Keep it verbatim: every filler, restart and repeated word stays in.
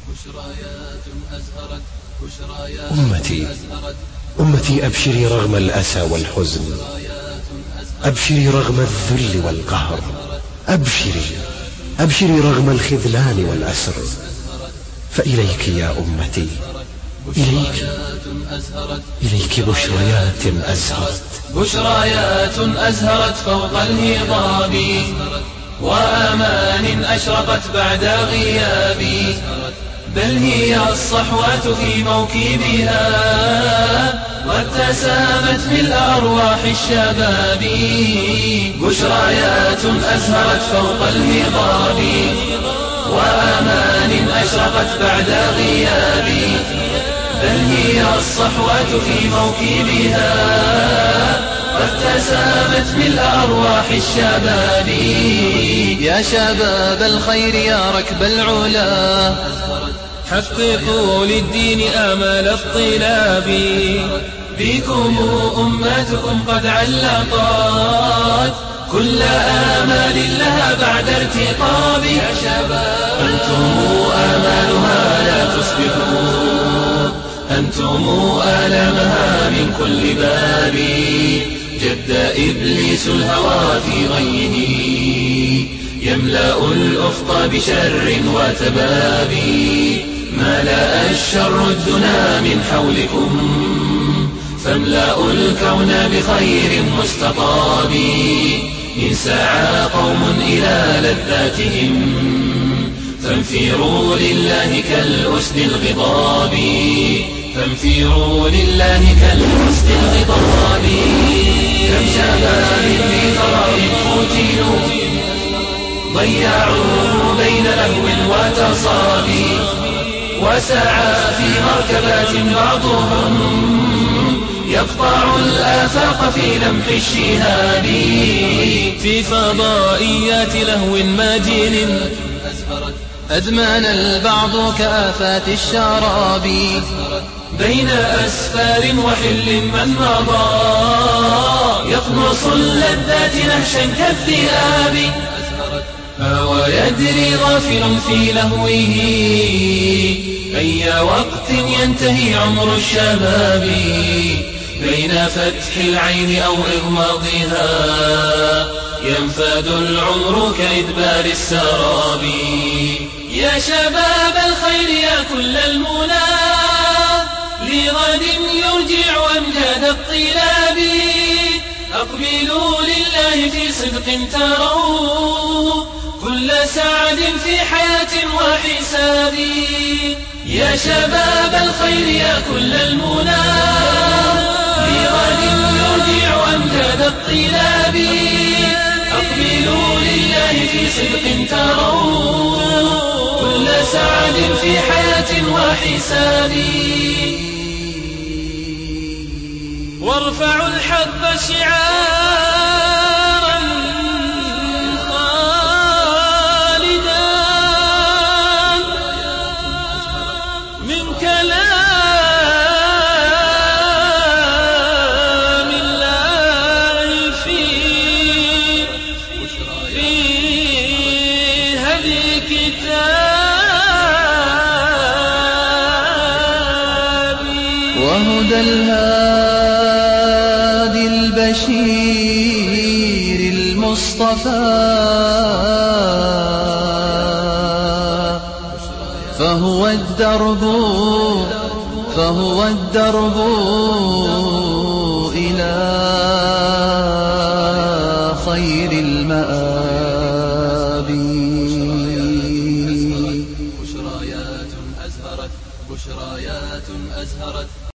أمتي أمتي أبشري رغم الأسى والحزن، أبشري رغم الذل والقهر، أبشري أبشري رغم الخذلان والأسر، فإليك يا أمتي، إليك إليك بشريات أزهرت، بشريات أزهرت فوق الهضاب، وآمان أشرقت بعد غيابي، بل هي الصحوات في موكبها، قد تسامت ملء أرواح الشباب. بشريات أزهرت فوق الهضاب، وآمان أشرقت بعد غيابي، بل هي الصحوات في موكبها، قد تسامت ملء أرواح الشباب. يا شباب الخير يا ركب العلا، حققوا للدين آمال الطلاب، بكم أمتكم قد علقت كل آمال لها بعد ارتقاب. يا شباب أنتم آمالها لا تصبحوا، أنتم آلامها من كل باب، جد إبليس الهوى في غيه، يملأ الأفق بشر وتباب، ملأ الشر الدنا من حولكم، فاملأوا الكون بخير مستطاب. إن سعى قوم إلى لذاتهم، فانفروا لله كالأسد الغضاب، فانفروا لله كالأسد الغضاب. كم شباب في خراب فتنوا، ضيعوا بين لهو وتصابي، وسعى في مركبات بعضهم يقطع الآفاق في لمح الشهاب، في فضائيات لهو ماجن أدمان البعض كآفات الشراب، بين أسفار وحل من مضى يقنص اللذات نهشا كالذئاب. ويدري غافل في لهوه أي وقت ينتهي عمر الشباب، بين فتح العين أو إغماضها ينفاد العمر كإدبار السراب. يا شباب الخير يا كل المنى، لغد يرجع أمجاد الطلاب، أقبلوا لله في صدق تروا كل سعد في حياة وحساب. يا شباب الخير يا كل المنى، لغد يرجع أمجاد الطلاب، أقبلوا لله في صدق تروا كل سعد في حياة وحساب. وارفعوا الحق شعارا خالدا من كلام الله في في هدي كتابي، وهدى الهادي البشير المصطفى، فهو الدرب فهو الدرب إلى خير المآب. بشريات أزهرت بشريات أزهرت